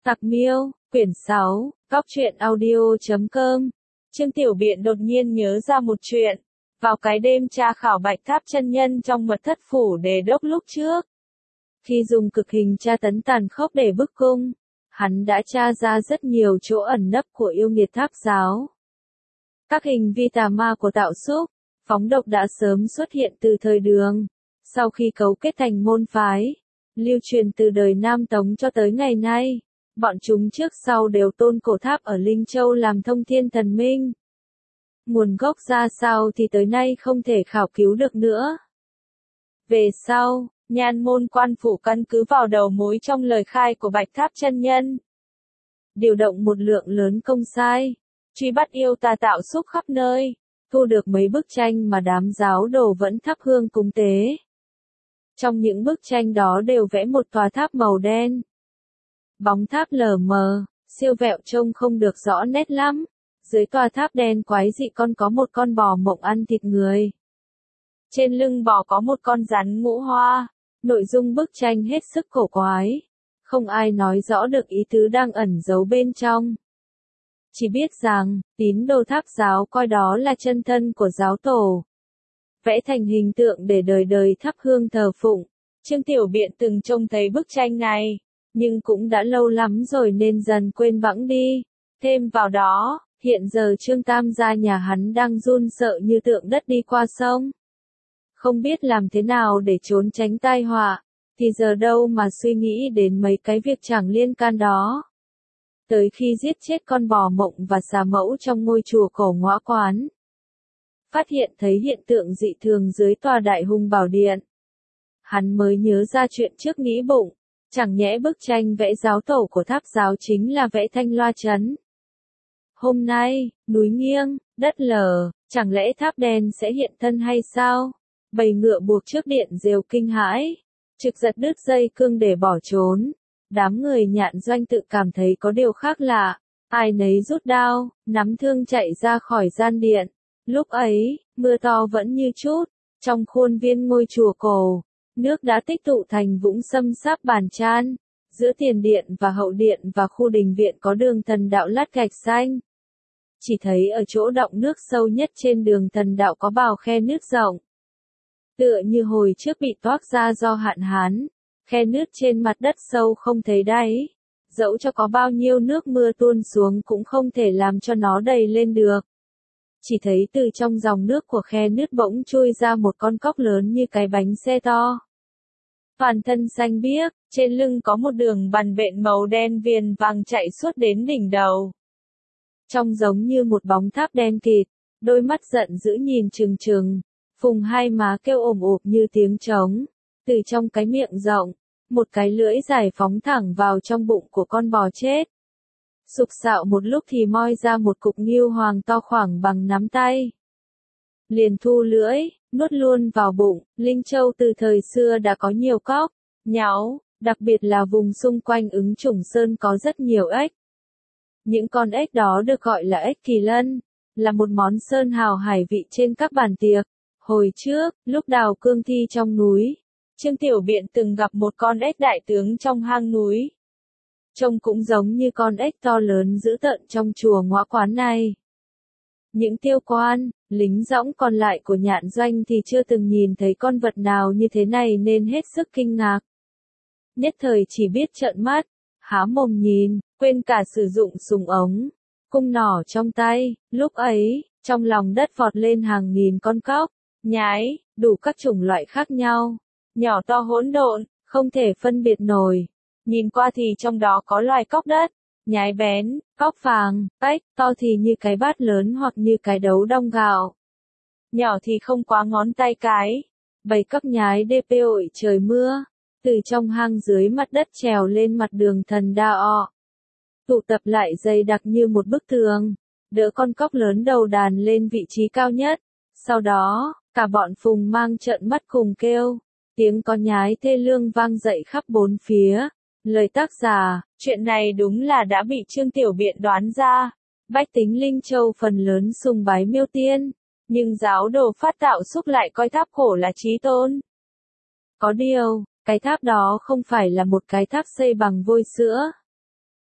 Tặc Miêu, quyển 6, Cóc truyện audio.com. Trương Tiểu Biện đột nhiên nhớ ra một chuyện. Vào cái đêm tra khảo Bạch Tháp chân nhân trong mật thất phủ Đề Đốc lúc trước, khi dùng cực hình tra tấn tàn khốc để bức cung, hắn đã tra ra rất nhiều chỗ ẩn nấp của yêu nghiệt Tháp giáo. Các hình vi tà ma của tạo xúc, phóng độc đã sớm xuất hiện từ thời Đường, sau khi cấu kết thành môn phái, lưu truyền từ đời Nam Tống cho tới ngày nay. Bọn chúng trước sau đều tôn cổ tháp ở Linh Châu làm thông thiên thần minh. Nguồn gốc ra sao thì tới nay không thể khảo cứu được nữa. Về sau, Nhan Môn Quan phủ căn cứ vào đầu mối trong lời khai của Bạch Tháp chân nhân, điều động một lượng lớn công sai, truy bắt yêu tà tạo xúc khắp nơi, thu được mấy bức tranh mà đám giáo đồ vẫn thắp hương cúng tế. Trong những bức tranh đó đều vẽ một tòa tháp màu đen. Bóng tháp lờ mờ, siêu vẹo trông không được rõ nét lắm. Dưới tòa tháp đen quái dị có một con bò mộng ăn thịt người. Trên lưng bò có một con rắn ngũ hoa. Nội dung bức tranh hết sức cổ quái. Không ai nói rõ được ý tứ đang ẩn giấu bên trong. Chỉ biết rằng, tín đồ Tháp giáo coi đó là chân thân của giáo tổ. Vẽ thành hình tượng để đời đời thắp hương thờ phụng. Trương Tiểu Biện từng trông thấy bức tranh này, nhưng cũng đã lâu lắm rồi nên dần quên bẵng đi. Thêm vào đó, hiện giờ Trương Tam gia nhà hắn đang run sợ như tượng đất đi qua sông. Không biết làm thế nào để trốn tránh tai họa, thì giờ đâu mà suy nghĩ đến mấy cái việc chẳng liên can đó. Tới khi giết chết con bò mộng và xà mẫu trong ngôi chùa cổ Ngõa Quán, phát hiện thấy hiện tượng dị thường dưới tòa Đại Hùng Bảo Điện, hắn mới nhớ ra chuyện trước nghĩ bụng. Chẳng nhẽ bức tranh vẽ giáo tổ của Tháp giáo chính là vẽ Thanh Loa Trấn. Hôm nay, núi nghiêng, đất lở, chẳng lẽ tháp đen sẽ hiện thân hay sao? Bầy ngựa buộc trước điện rêu kinh hãi, trực giật đứt dây cương để bỏ trốn. Đám người Nhạn Doanh tự cảm thấy có điều khác lạ, ai nấy rút đao, nắm thương chạy ra khỏi gian điện. Lúc ấy, mưa to vẫn như chút, trong khuôn viên ngôi chùa cổ. Nước đã tích tụ thành vũng xâm sáp bàn chan, giữa tiền điện và hậu điện và khu đình viện có đường thần đạo lát gạch xanh. Chỉ thấy ở chỗ đọng nước sâu nhất trên đường thần đạo có bào khe nứt rộng. Tựa như hồi trước bị toác ra do hạn hán, khe nứt trên mặt đất sâu không thấy đáy. Dẫu cho có bao nhiêu nước mưa tuôn xuống cũng không thể làm cho nó đầy lên được. Chỉ thấy từ trong dòng nước của khe nứt bỗng trôi ra một con cóc lớn như cái bánh xe to. Toàn thân xanh biếc, trên lưng có một đường bằn bện màu đen viền vàng chạy suốt đến đỉnh đầu. Trông giống như một bóng tháp đen kịt, đôi mắt giận dữ nhìn trừng trừng, phùng hai má kêu ồm ộp như tiếng trống. Từ trong cái miệng rộng, một cái lưỡi dài phóng thẳng vào trong bụng của con bò chết. Sục sạo một lúc thì moi ra một cục ngưu hoàng to khoảng bằng nắm tay. Liền thu lưỡi, nuốt luôn vào bụng. Linh Châu từ thời xưa đã có nhiều cóc, nháo, đặc biệt là vùng xung quanh Ứng Chủng Sơn có rất nhiều ếch. Những con ếch đó được gọi là ếch kỳ lân, là một món sơn hào hải vị trên các bàn tiệc. Hồi trước, lúc đào cương thi trong núi, Trương Tiểu Biện từng gặp một con ếch đại tướng trong hang núi. Trông cũng giống như con ếch to lớn dữ tợn trong chùa Ngõa Quán này. Những tiêu quan, lính dõng còn lại của Nhạn Doanh thì chưa từng nhìn thấy con vật nào như thế này nên hết sức kinh ngạc. Nhất thời chỉ biết trợn mắt, há mồm nhìn, quên cả sử dụng súng ống, cung nỏ trong tay. Lúc ấy, trong lòng đất vọt lên hàng nghìn con cóc, nhái, đủ các chủng loại khác nhau, nhỏ to hỗn độn, không thể phân biệt nổi. Nhìn qua thì trong đó có loài cóc đất, nhái bén, cóc vàng, ếch, to thì như cái bát lớn hoặc như cái đấu đong gạo. Nhỏ thì không quá ngón tay cái. Bầy cóc nhái đê ội trời mưa, từ trong hang dưới mặt đất trèo lên mặt đường thần đạo. Tụ tập lại dày đặc như một bức tường, đỡ con cóc lớn đầu đàn lên vị trí cao nhất. Sau đó, cả bọn phùng mang trợn mắt cùng kêu. Tiếng có nhái thê lương vang dậy khắp bốn phía. Lời tác giả, chuyện này đúng là đã bị Trương Tiểu Biện đoán ra. Bách tính Linh Châu phần lớn sùng bái Miêu Tiên, nhưng giáo đồ Phát Tạo Xúc lại coi tháp cổ là chí tôn. Có điều, cái tháp đó không phải là một cái tháp xây bằng vôi sữa.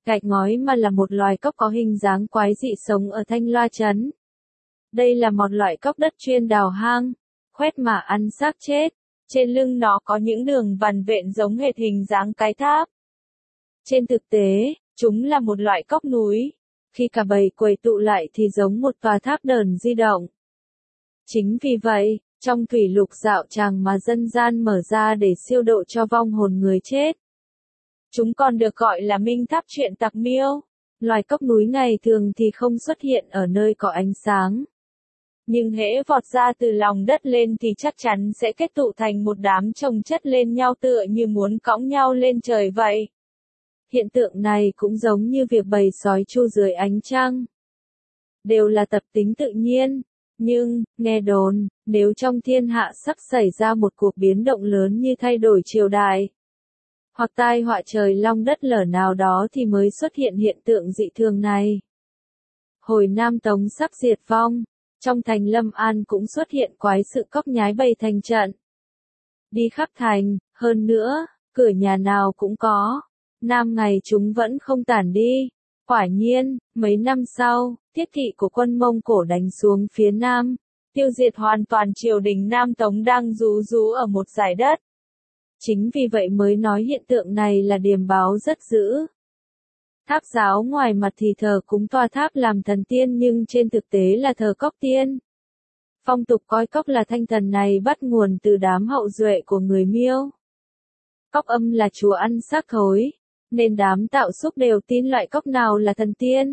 gạch ngói mà là một loài cóc có hình dáng quái dị sống ở Thanh Loa trấn. Đây là một loại cóc đất chuyên đào hang, khoét mà ăn xác chết. Trên lưng nó có những đường vằn vện giống hệt hình dáng cái tháp. Trên thực tế, chúng là một loại cóc núi. Khi cả bầy quầy tụ lại thì giống một tòa tháp đờn di động. Chính vì vậy, trong thủy lục dạo tràng mà dân gian mở ra để siêu độ cho vong hồn người chết. Chúng còn được gọi là minh tháp chuyện tặc miêu. Loài cóc núi ngày thường thì không xuất hiện ở nơi có ánh sáng. Nhưng hễ vọt ra từ lòng đất lên thì chắc chắn sẽ kết tụ thành một đám chồng chất lên nhau tựa như muốn cõng nhau lên trời vậy. Hiện tượng này cũng giống như việc bầy sói chu dưới ánh trăng. Đều là tập tính tự nhiên. Nhưng, nghe đồn, nếu trong thiên hạ sắp xảy ra một cuộc biến động lớn như thay đổi triều đại, hoặc tai họa trời long đất lở nào đó thì mới xuất hiện hiện tượng dị thường này. Hồi Nam Tống sắp diệt vong, trong thành Lâm An cũng xuất hiện quái sự cóc nhái bầy thành trận. Đi khắp thành, hơn nữa, cửa nhà nào cũng có. Nam ngày chúng vẫn không tản đi. Quả nhiên, mấy năm sau, thiết kỵ của quân Mông Cổ đánh xuống phía Nam, tiêu diệt hoàn toàn triều đình Nam Tống đang rú rú ở một dải đất. Chính vì vậy mới nói hiện tượng này là điềm báo rất dữ. Tháp giáo ngoài mặt thì thờ cúng tòa tháp làm thần tiên nhưng trên thực tế là thờ cóc tiên. Phong tục coi cóc là thanh thần này bắt nguồn từ đám hậu duệ của người Miêu. Cóc âm là chúa ăn xác thối, nên đám tạo xúc đều tin loại cóc nào là thần tiên.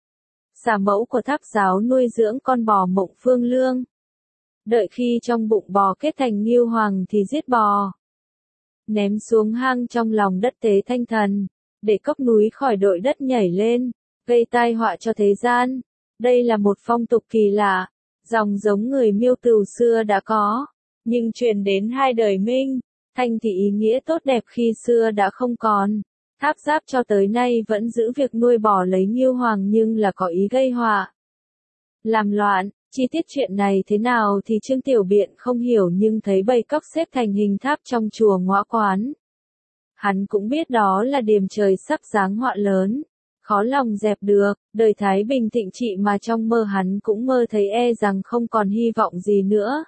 Xà mẫu của tháp giáo nuôi dưỡng con bò Mộng Phương Lương. Đợi khi trong bụng bò kết thành ngưu hoàng thì giết bò, ném xuống hang trong lòng đất tế thanh thần, để cóc núi khỏi đội đất nhảy lên, gây tai họa cho thế gian. Đây là một phong tục kỳ lạ, dòng giống người Miêu từ xưa đã có, nhưng truyền đến hai đời Minh, Thanh thì ý nghĩa tốt đẹp khi xưa đã không còn. Tháp Giáp cho tới nay vẫn giữ việc nuôi bò lấy ngưu hoàng nhưng là có ý gây họa, làm loạn. Chi tiết chuyện này thế nào thì Trương Tiểu Biện không hiểu nhưng thấy bầy cóc xếp thành hình tháp trong chùa Ngõa Quán. Hắn cũng biết đó là điềm trời sắp giáng họa lớn, khó lòng dẹp được. Đời Thái Bình thịnh trị mà trong mơ hắn cũng mơ thấy e rằng không còn hy vọng gì nữa.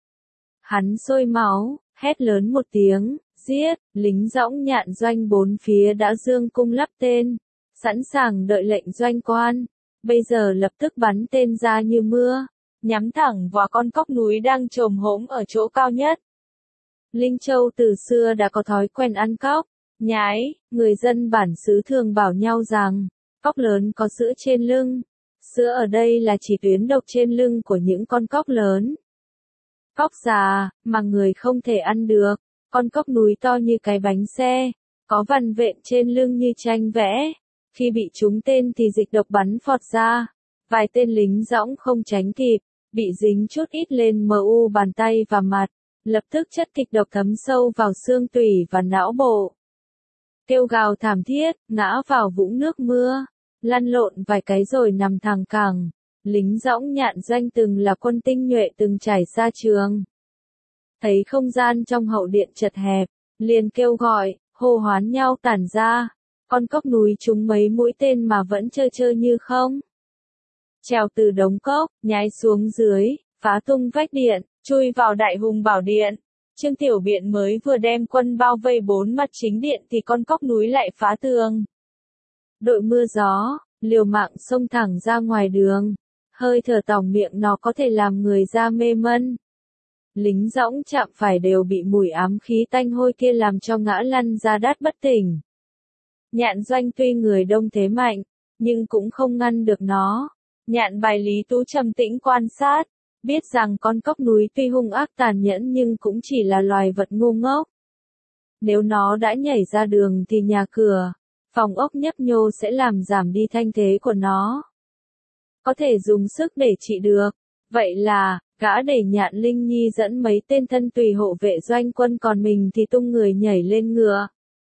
Hắn sôi máu, hét lớn một tiếng, giết. Lính dõng nhạn doanh bốn phía đã dương cung lắp tên, sẵn sàng đợi lệnh doanh quan. Bây giờ lập tức bắn tên ra như mưa, nhắm thẳng vào con cóc núi đang chồm hổm ở chỗ cao nhất. Linh Châu từ xưa đã có thói quen ăn cóc, nhái. Người dân bản xứ thường bảo nhau rằng, cóc lớn có sữa trên lưng. Sữa ở đây là chỉ tuyến độc trên lưng của những con cóc lớn. Cóc già, mà người không thể ăn được. Con cóc núi to như cái bánh xe, có vằn vện trên lưng như tranh vẽ. Khi bị trúng tên thì dịch độc bắn phọt ra. Vài tên lính dõng không tránh kịp, bị dính chút ít lên mu bàn tay và mặt. Lập tức chất kịch độc thấm sâu vào xương tủy và não bộ. Kêu gào thảm thiết, ngã vào vũng nước mưa, lăn lộn vài cái rồi nằm thẳng cẳng. Lính dõng nhạn doanh từng là quân tinh nhuệ từng trải xa trường. Thấy không gian trong hậu điện chật hẹp, liền kêu gọi, hô hoán nhau tản ra. Con cóc núi trúng mấy mũi tên mà vẫn trơ trơ như không. Trèo từ đống cốc, nhái xuống dưới, phá tung vách điện, chui vào Đại Hùng Bảo Điện. Trương Tiểu Biện mới vừa đem quân bao vây bốn mặt chính điện thì con cóc núi lại phá tường. Đội mưa gió, liều mạng xông thẳng ra ngoài đường. Hơi thở tỏng miệng nó có thể làm người da mê mân. Lính dõng chạm phải đều bị mùi ám khí tanh hôi kia làm cho ngã lăn ra đất bất tỉnh. Nhạn doanh tuy người đông thế mạnh, nhưng cũng không ngăn được nó. Nhạn bài Lý Tú trầm tĩnh quan sát, biết rằng con cóc núi tuy hung ác tàn nhẫn nhưng cũng chỉ là loài vật ngu ngốc. Nếu nó đã nhảy ra đường thì nhà cửa, phòng ốc nhấp nhô sẽ làm giảm đi thanh thế của nó. Có thể dùng sức để trị được. Vậy là, gã để Nhạn Linh Nhi dẫn mấy tên thân tùy hộ vệ doanh quân còn mình thì tung người nhảy lên ngựa.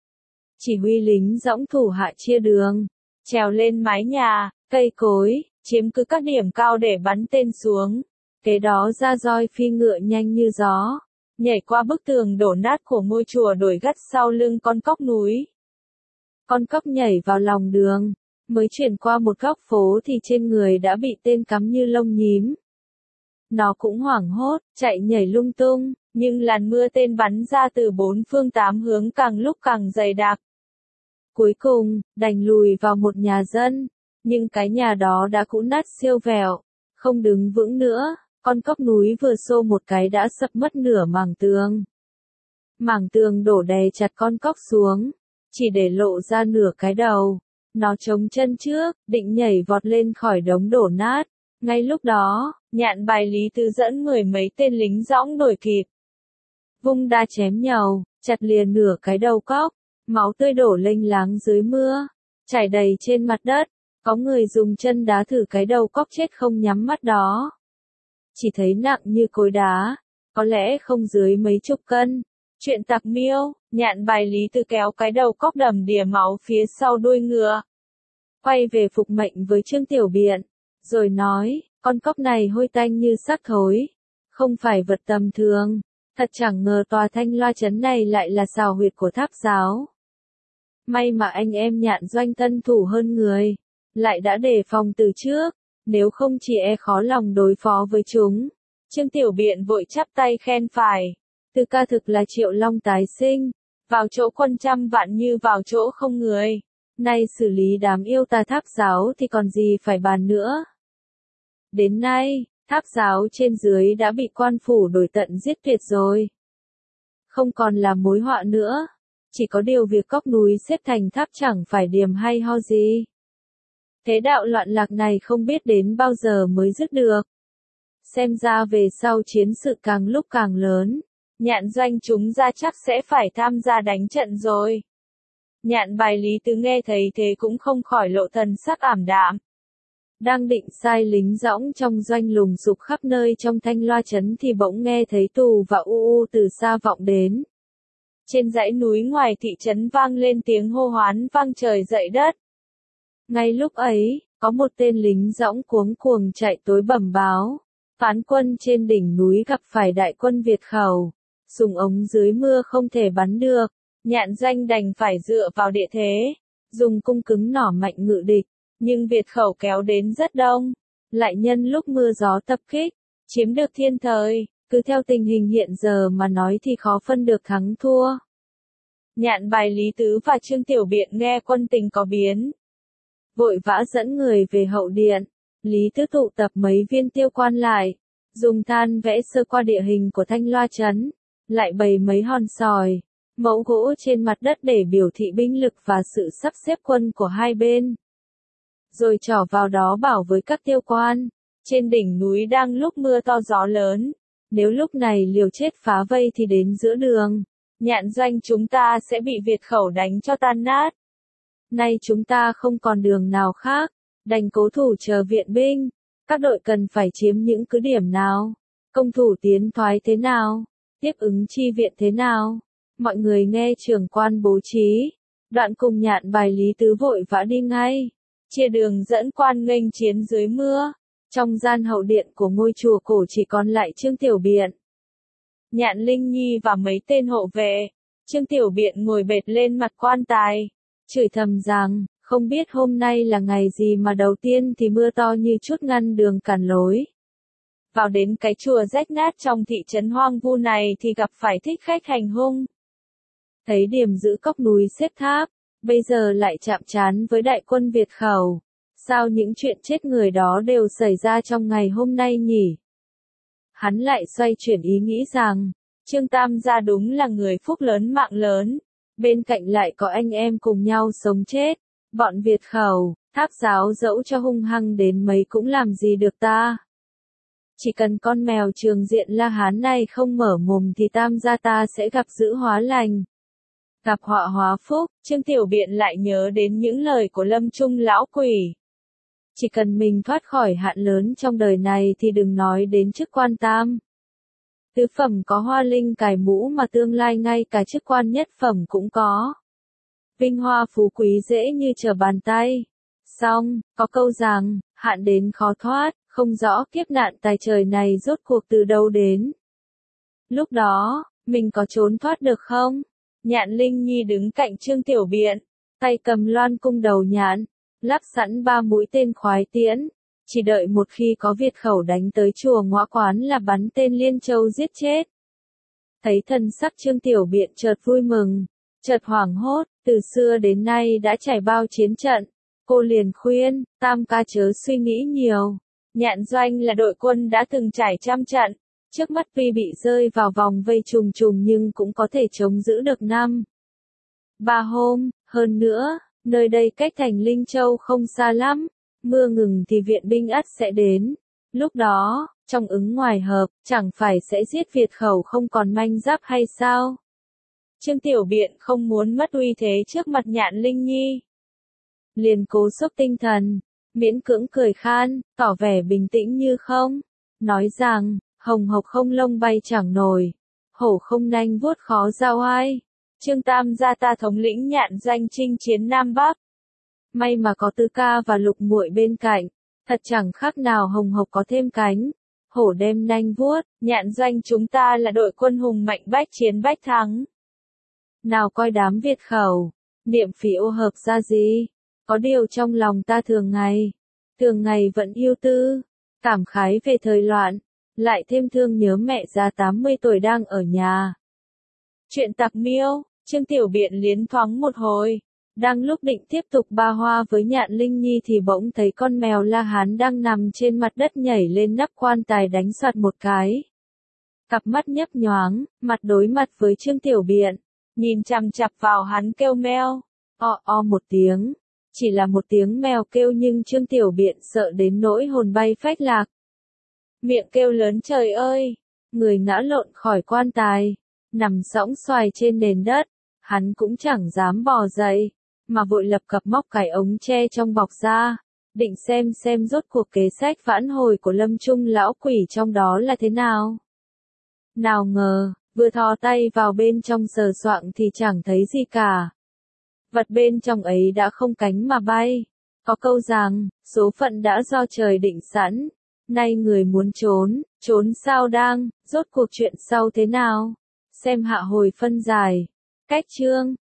Chỉ huy lính dõng thủ hạ chia đường, trèo lên mái nhà, cây cối, chiếm cứ các điểm cao để bắn tên xuống. Kế đó ra roi phi ngựa nhanh như gió, nhảy qua bức tường đổ nát của ngôi chùa đồi gắt sau lưng con cóc núi. Con cóc nhảy vào lòng đường, mới chuyển qua một góc phố thì trên người đã bị tên cắm như lông nhím. Nó cũng hoảng hốt, chạy nhảy lung tung, nhưng làn mưa tên bắn ra từ bốn phương tám hướng càng lúc càng dày đặc. Cuối cùng, đành lùi vào một nhà dân, nhưng cái nhà đó đã cũ nát siêu vẹo, không đứng vững nữa, con cóc núi vừa xô một cái đã sập mất nửa mảng tường. Mảng tường đổ đè chặt con cóc xuống, chỉ để lộ ra nửa cái đầu. Nó chống chân trước, định nhảy vọt lên khỏi đống đổ nát. Ngay lúc đó, Nhạn Bài Lý Tứ dẫn mười mấy tên lính dõng đuổi kịp. Vung đa chém nhầu, chặt liền nửa cái đầu cóc, máu tươi đổ lênh láng dưới mưa, chảy đầy trên mặt đất. Có người dùng chân đá thử cái đầu cóc chết không nhắm mắt đó. Chỉ thấy nặng như cối đá, có lẽ không dưới mấy chục cân. Chuyện tặc miêu, Nhạn Bài Lý Tứ kéo cái đầu cóc đầm đìa máu phía sau đuôi ngựa. Quay về phục mệnh với Trương Tiểu Biện, rồi nói, con cóc này hôi tanh như xác thối, không phải vật tầm thường, thật chẳng ngờ tòa Thanh Loa trấn này lại là xào huyệt của Tháp giáo. May mà anh em Nhạn Doanh tân thủ hơn người, lại đã đề phòng từ trước, nếu không chỉ e khó lòng đối phó với chúng. Trương Tiểu Biện vội chắp tay khen phải, Từ ca thực là Triệu Long tái sinh, vào chỗ quân trăm vạn như vào chỗ không người. Nay xử lý đám yêu tà Tháp giáo thì còn gì phải bàn nữa. Đến nay, Tháp giáo trên dưới đã bị quan phủ đuổi tận giết tuyệt rồi. Không còn là mối họa nữa. Chỉ có điều việc cóc núi xếp thành tháp chẳng phải điểm hay ho gì. Thế đạo loạn lạc này không biết đến bao giờ mới dứt được. Xem ra về sau chiến sự càng lúc càng lớn. Nhạn Doanh chúng ra chắc sẽ phải tham gia đánh trận rồi. Nhạn Bài Lý Tứ nghe thấy thế cũng không khỏi lộ thần sắc ảm đạm. Đang định sai lính dõng trong doanh lùng sục khắp nơi trong Thanh Loa trấn thì bỗng nghe thấy tù và u u từ xa vọng đến. Trên dãy núi ngoài thị trấn vang lên tiếng hô hoán vang trời dậy đất. Ngay lúc ấy, có một tên lính dõng cuống cuồng chạy tới bẩm báo. Phán quân trên đỉnh núi gặp phải đại quân Việt Khẩu. Súng ống dưới mưa không thể bắn được. Nhạn Doanh đành phải dựa vào địa thế. Dùng cung cứng nỏ mạnh ngự địch. Nhưng Việt Khẩu kéo đến rất đông. Lại nhân lúc mưa gió tập kích. Chiếm được thiên thời. Cứ theo tình hình hiện giờ mà nói thì khó phân được thắng thua. Nhạn Bài Lý Tứ và Trương Tiểu Biện nghe quân tình có biến. Vội vã dẫn người về hậu điện. Lý Tứ tụ tập mấy viên tiêu quan lại. Dùng than vẽ sơ qua địa hình của Thanh Loa trấn. Lại bày mấy hòn sỏi, mẫu gỗ trên mặt đất để biểu thị binh lực và sự sắp xếp quân của hai bên. Rồi trỏ vào đó bảo với các tiêu quan. Trên đỉnh núi đang lúc mưa to gió lớn. Nếu lúc này liều chết phá vây thì đến giữa đường. Nhạn Doanh chúng ta sẽ bị Việt Khẩu đánh cho tan nát. Nay chúng ta không còn đường nào khác, đành cố thủ chờ viện binh. Các đội cần phải chiếm những cứ điểm nào? Công thủ tiến thoái thế nào? Tiếp ứng chi viện thế nào? Mọi người nghe trưởng quan bố trí. Đoạn cùng Nhạn Bài Lý Tứ vội vã đi ngay. Chia đường dẫn quan nghênh chiến dưới mưa. Trong gian hậu điện của ngôi chùa cổ chỉ còn lại Trương Tiểu Biện, Nhạn Linh Nhi và mấy tên hộ vệ. Trương Tiểu Biện ngồi bệt lên mặt quan tài, chửi thầm rằng, không biết hôm nay là ngày gì mà đầu tiên thì mưa to như chút ngăn đường cản lối. Vào đến cái chùa rách nát trong thị trấn hoang vu này thì gặp phải thích khách hành hung. Thấy điểm giữ cóc núi xếp tháp, bây giờ lại chạm trán với đại quân Việt Khẩu. Sao những chuyện chết người đó đều xảy ra trong ngày hôm nay nhỉ? Hắn lại xoay chuyển ý nghĩ rằng, Trương Tam gia đúng là người phúc lớn mạng lớn. Bên cạnh lại có anh em cùng nhau sống chết. Bọn Việt Khẩu, Tháp giáo dẫu cho hung hăng đến mấy cũng làm gì được ta. Chỉ cần con mèo Trường Diện La Hán này không mở mồm thì Tam gia ta sẽ gặp dữ hóa lành. Gặp họa hóa phúc. Trương Tiểu Biện lại nhớ đến những lời của Lâm Trung lão quỷ. Chỉ cần mình thoát khỏi hạn lớn trong đời này thì đừng nói đến chức quan tam. Tứ phẩm có hoa linh cài mũ mà tương lai ngay cả chức quan nhất phẩm cũng có. Vinh hoa phú quý dễ như trở bàn tay. Xong, có câu rằng, hạn đến khó thoát, không rõ kiếp nạn tài trời này rốt cuộc từ đâu đến. Lúc đó, mình có trốn thoát được không? Nhạn Linh Nhi đứng cạnh Trương Tiểu Biện, tay cầm loan cung đầu nhạn, lắp sẵn 3 mũi tên khoái tiễn, chỉ đợi một khi có Việt khẩu đánh tới chùa Ngõa Quán là bắn tên Liên Châu giết chết. Thấy thần sắc Trương Tiểu Biện chợt vui mừng, chợt hoảng hốt, từ xưa đến nay đã trải bao chiến trận, cô liền khuyên, Tam ca chớ suy nghĩ nhiều, Nhạn Doanh là đội quân đã từng trải trăm trận, trước mắt tuy bị rơi vào vòng vây trùng trùng nhưng cũng có thể chống giữ được 3 hôm, hơn nữa, nơi đây cách thành Linh Châu không xa lắm, mưa ngừng thì viện binh ắt sẽ đến, lúc đó, trong ứng ngoài hợp, chẳng phải sẽ giết Việt khẩu không còn manh giáp hay sao? Trương Tiểu Biện không muốn mất uy thế trước mặt Nhạn Linh Nhi. Liền cố xúc tinh thần, miễn cưỡng cười khan, tỏ vẻ bình tĩnh như không, nói rằng, hồng hộc không lông bay chẳng nổi, hổ không nanh vuốt khó giao ai. Trương Tam gia ta thống lĩnh Nhạn Doanh chinh chiến Nam Bắc. May mà có Tứ ca và Lục muội bên cạnh, thật chẳng khác nào hồng hộc có thêm cánh. Hổ đem nanh vuốt, Nhạn Doanh chúng ta là đội quân hùng mạnh bách chiến bách thắng. Nào coi đám Việt khẩu, niệm phỉ ô hợp ra gì, có điều trong lòng ta thường ngày vẫn yêu tư, cảm khái về thời loạn, lại thêm thương nhớ mẹ già 80 tuổi đang ở nhà. Chuyện tặc miêu, Trương Tiểu Biện liến thoáng một hồi, đang lúc định tiếp tục ba hoa với Nhạn Linh Nhi thì bỗng thấy con mèo La Hán đang nằm trên mặt đất nhảy lên nắp quan tài đánh soạt một cái. Cặp mắt nhấp nhoáng, mặt đối mặt với Trương Tiểu Biện, nhìn chằm chằm vào hắn kêu meo, o một tiếng, chỉ là một tiếng mèo kêu nhưng Trương Tiểu Biện sợ đến nỗi hồn bay phách lạc. Miệng kêu lớn trời ơi, người ngã lộn khỏi quan tài, nằm sõng xoài trên nền đất, hắn cũng chẳng dám bò dậy, mà vội lập cập móc cái ống tre trong bọc ra, định xem rốt cuộc kế sách vãn hồi của Lâm Trung lão quỷ trong đó là thế nào. Nào ngờ, vừa thò tay vào bên trong sờ soạng thì chẳng thấy gì cả. Vật bên trong ấy đã không cánh mà bay. Có câu rằng, số phận đã do trời định sẵn. Nay người muốn trốn sao đang, rốt cuộc chuyện sau thế nào? Xem hạ hồi phân giải. Cách chương.